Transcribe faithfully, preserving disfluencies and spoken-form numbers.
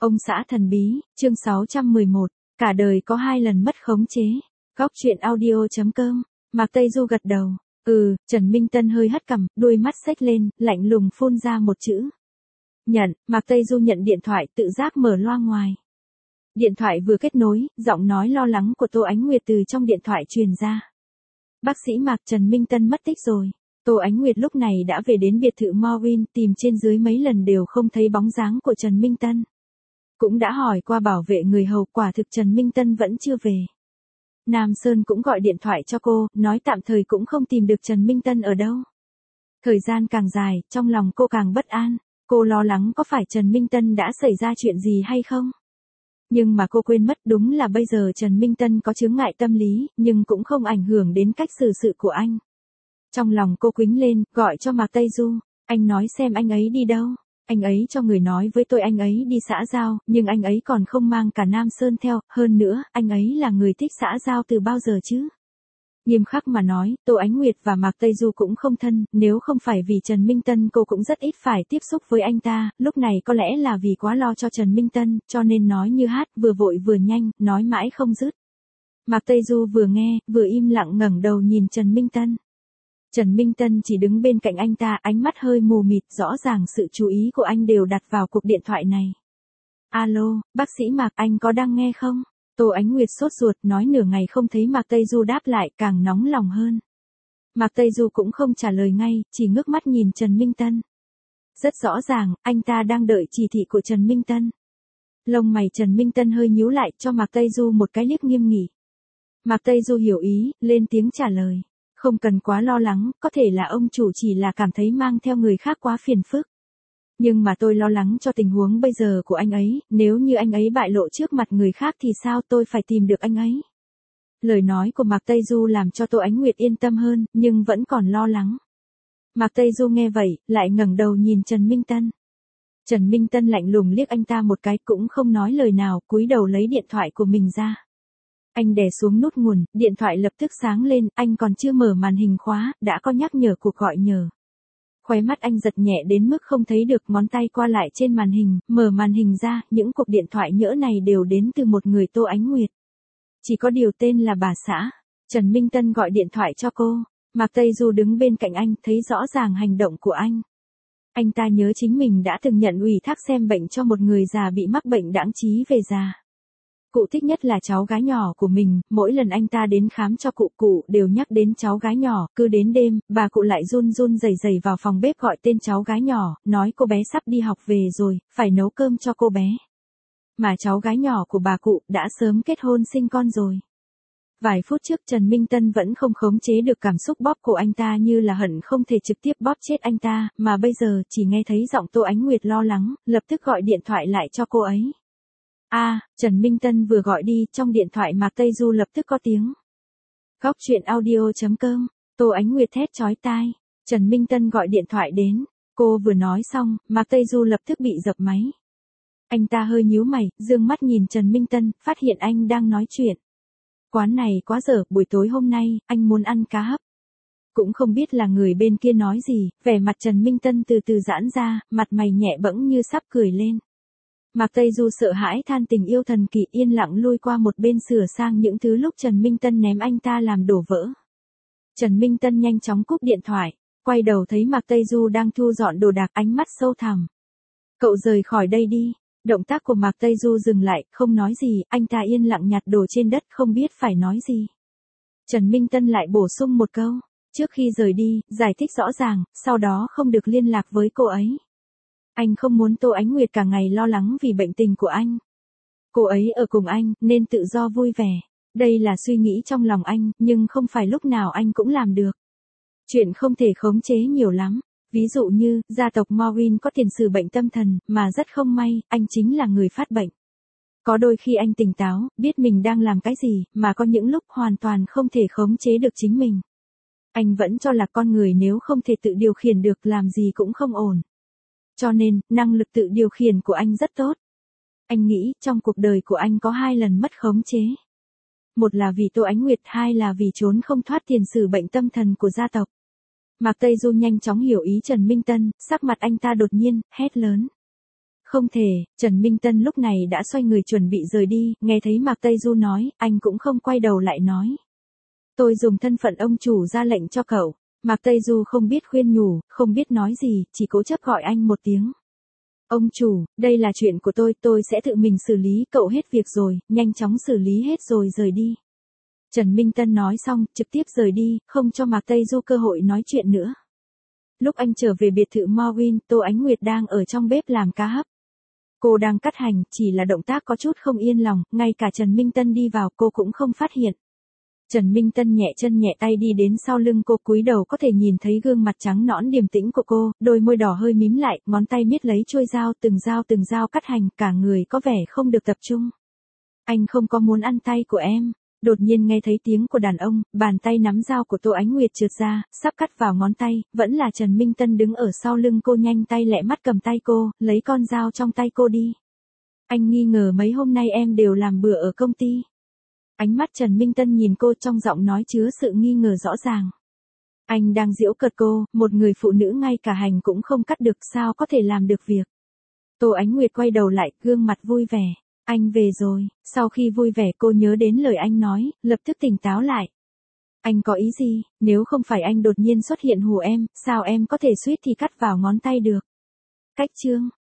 Ông xã thần bí, chương sáu trăm mười một, cả đời có hai lần mất khống chế. Góc truyện audio chấm com, Mạc Tây Du gật đầu. Ừ, Trần Minh Tân hơi hất cằm, đuôi mắt xếch lên, lạnh lùng phun ra một chữ. Nhận, Mạc Tây Du nhận điện thoại tự giác mở loa ngoài. Điện thoại vừa kết nối, giọng nói lo lắng của Tô Ánh Nguyệt từ trong điện thoại truyền ra. Bác sĩ Mạc, Trần Minh Tân mất tích rồi. Tô Ánh Nguyệt lúc này đã về đến biệt thự Morwin, tìm trên dưới mấy lần đều không thấy bóng dáng của Trần Minh Tân. Cũng đã hỏi qua bảo vệ người hầu, quả thực Trần Minh Tân vẫn chưa về. Nam Sơn cũng gọi điện thoại cho cô, nói tạm thời cũng không tìm được Trần Minh Tân ở đâu. Thời gian càng dài, trong lòng cô càng bất an, cô lo lắng có phải Trần Minh Tân đã xảy ra chuyện gì hay không. Nhưng mà cô quên mất đúng là bây giờ Trần Minh Tân có chướng ngại tâm lý, nhưng cũng không ảnh hưởng đến cách xử sự của anh. Trong lòng cô quĩnh lên, gọi cho Mạc Tây Du, anh nói xem anh ấy đi đâu. Anh ấy cho người nói với tôi anh ấy đi xã giao, nhưng anh ấy còn không mang cả Nam Sơn theo, hơn nữa, anh ấy là người thích xã giao từ bao giờ chứ? Nghiêm khắc mà nói, Tô Ánh Nguyệt và Mạc Tây Du cũng không thân, nếu không phải vì Trần Minh Tân cô cũng rất ít phải tiếp xúc với anh ta, lúc này có lẽ là vì quá lo cho Trần Minh Tân, cho nên nói như hát, vừa vội vừa nhanh, nói mãi không dứt. Mạc Tây Du vừa nghe, vừa im lặng ngẩng đầu nhìn Trần Minh Tân. Trần Minh Tân chỉ đứng bên cạnh anh ta, ánh mắt hơi mù mịt, rõ ràng sự chú ý của anh đều đặt vào cuộc điện thoại này. Alo, bác sĩ Mạc, anh có đang nghe không? Tô Ánh Nguyệt sốt ruột, nói nửa ngày không thấy Mạc Tây Du đáp lại, càng nóng lòng hơn. Mạc Tây Du cũng không trả lời ngay, chỉ ngước mắt nhìn Trần Minh Tân. Rất rõ ràng, anh ta đang đợi chỉ thị của Trần Minh Tân. Lông mày Trần Minh Tân hơi nhíu lại, cho Mạc Tây Du một cái liếc nghiêm nghị. Mạc Tây Du hiểu ý, lên tiếng trả lời. Không cần quá lo lắng, có thể là ông chủ chỉ là cảm thấy mang theo người khác quá phiền phức. Nhưng mà tôi lo lắng cho tình huống bây giờ của anh ấy, nếu như anh ấy bại lộ trước mặt người khác thì sao, tôi phải tìm được anh ấy. Lời nói của Mạc Tây Du làm cho Tô Ánh Nguyệt yên tâm hơn, nhưng vẫn còn lo lắng. Mạc Tây Du nghe vậy, lại ngẩng đầu nhìn Trần Minh Tân. Trần Minh Tân lạnh lùng liếc anh ta một cái, cũng không nói lời nào, cúi đầu lấy điện thoại của mình ra. Anh đè xuống nút nguồn, điện thoại lập tức sáng lên, anh còn chưa mở màn hình khóa, đã có nhắc nhở cuộc gọi nhờ. Khóe mắt anh giật nhẹ đến mức không thấy được, ngón tay qua lại trên màn hình, mở màn hình ra, những cuộc điện thoại nhỡ này đều đến từ một người, Tô Ánh Nguyệt. Chỉ có điều tên là bà xã. Trần Minh Tân gọi điện thoại cho cô. Mạc Tây Du đứng bên cạnh anh, thấy rõ ràng hành động của anh. Anh ta nhớ chính mình đã từng nhận ủy thác xem bệnh cho một người già bị mắc bệnh đãng trí về già. Cụ thích nhất là cháu gái nhỏ của mình, mỗi lần anh ta đến khám cho cụ, cụ đều nhắc đến cháu gái nhỏ, cứ đến đêm, bà cụ lại run run rẩy rẩy vào phòng bếp gọi tên cháu gái nhỏ, nói cô bé sắp đi học về rồi, phải nấu cơm cho cô bé. Mà cháu gái nhỏ của bà cụ đã sớm kết hôn sinh con rồi. Vài phút trước Trần Minh Tân vẫn không khống chế được cảm xúc bóp cổ anh ta, như là hận không thể trực tiếp bóp chết anh ta, mà bây giờ chỉ nghe thấy giọng Tô Ánh Nguyệt lo lắng, lập tức gọi điện thoại lại cho cô ấy. A, à, Trần Minh Tân vừa gọi đi, trong điện thoại Mạc Tây Du lập tức có tiếng. Góc truyện audio chấm com, Tô Ánh Nguyệt thét chói tai. Trần Minh Tân gọi điện thoại đến. Cô vừa nói xong, Mạc Tây Du lập tức bị dập máy. Anh ta hơi nhíu mày, dương mắt nhìn Trần Minh Tân, phát hiện anh đang nói chuyện. Quán này quá dở, buổi tối hôm nay, anh muốn ăn cá hấp. Cũng không biết là người bên kia nói gì, vẻ mặt Trần Minh Tân từ từ giãn ra, mặt mày nhẹ bẫng như sắp cười lên. Mạc Tây Du sợ hãi than tình yêu thần kỳ, yên lặng lui qua một bên sửa sang những thứ lúc Trần Minh Tân ném anh ta làm đổ vỡ. Trần Minh Tân nhanh chóng cúp điện thoại, quay đầu thấy Mạc Tây Du đang thu dọn đồ đạc, ánh mắt sâu thẳm. Cậu rời khỏi đây đi. Động tác của Mạc Tây Du dừng lại, không nói gì, anh ta yên lặng nhặt đồ trên đất, không biết phải nói gì. Trần Minh Tân lại bổ sung một câu, trước khi rời đi, giải thích rõ ràng, sau đó không được liên lạc với cô ấy. Anh không muốn Tô Ánh Nguyệt cả ngày lo lắng vì bệnh tình của anh. Cô ấy ở cùng anh, nên tự do vui vẻ. Đây là suy nghĩ trong lòng anh, nhưng không phải lúc nào anh cũng làm được. Chuyện không thể khống chế nhiều lắm. Ví dụ như, gia tộc Morwin có tiền sử bệnh tâm thần, mà rất không may, anh chính là người phát bệnh. Có đôi khi anh tỉnh táo, biết mình đang làm cái gì, mà có những lúc hoàn toàn không thể khống chế được chính mình. Anh vẫn cho là con người nếu không thể tự điều khiển được, làm gì cũng không ổn. Cho nên, năng lực tự điều khiển của anh rất tốt. Anh nghĩ, trong cuộc đời của anh có hai lần mất khống chế. Một là vì Tô Ánh Nguyệt, hai là vì trốn không thoát tiền sử bệnh tâm thần của gia tộc. Mạc Tây Du nhanh chóng hiểu ý Trần Minh Tân, sắc mặt anh ta đột nhiên, hét lớn. Không thể, Trần Minh Tân lúc này đã xoay người chuẩn bị rời đi, nghe thấy Mạc Tây Du nói, anh cũng không quay đầu lại nói. Tôi dùng thân phận ông chủ ra lệnh cho cậu. Mạc Tây Du không biết khuyên nhủ, không biết nói gì, chỉ cố chấp gọi anh một tiếng. Ông chủ, đây là chuyện của tôi, tôi sẽ tự mình xử lý, cậu hết việc rồi, nhanh chóng xử lý hết rồi rời đi. Trần Minh Tân nói xong, trực tiếp rời đi, không cho Mạc Tây Du cơ hội nói chuyện nữa. Lúc anh trở về biệt thự Morwin, Tô Ánh Nguyệt đang ở trong bếp làm cá hấp. Cô đang cắt hành, chỉ là động tác có chút không yên lòng, ngay cả Trần Minh Tân đi vào cô cũng không phát hiện. Trần Minh Tân nhẹ chân nhẹ tay đi đến sau lưng cô, cúi đầu có thể nhìn thấy gương mặt trắng nõn điềm tĩnh của cô, đôi môi đỏ hơi mím lại, ngón tay miết lấy chuôi dao, từng dao từng dao cắt hành, cả người có vẻ không được tập trung. Anh không có muốn ăn tay của em. Đột nhiên nghe thấy tiếng của đàn ông, bàn tay nắm dao của Tô Ánh Nguyệt trượt ra, sắp cắt vào ngón tay, vẫn là Trần Minh Tân đứng ở sau lưng cô, nhanh tay lẹ mắt cầm tay cô, lấy con dao trong tay cô đi. Anh nghi ngờ mấy hôm nay em đều làm bữa ở công ty. Ánh mắt Trần Minh Tân nhìn cô, trong giọng nói chứa sự nghi ngờ rõ ràng. Anh đang giễu cợt cô, một người phụ nữ ngay cả hành cũng không cắt được, sao có thể làm được việc. Tô Ánh Nguyệt quay đầu lại, gương mặt vui vẻ. Anh về rồi. Sau khi vui vẻ cô nhớ đến lời anh nói, lập tức tỉnh táo lại. Anh có ý gì, nếu không phải anh đột nhiên xuất hiện hù em, sao em có thể suýt thì cắt vào ngón tay được. Cách chương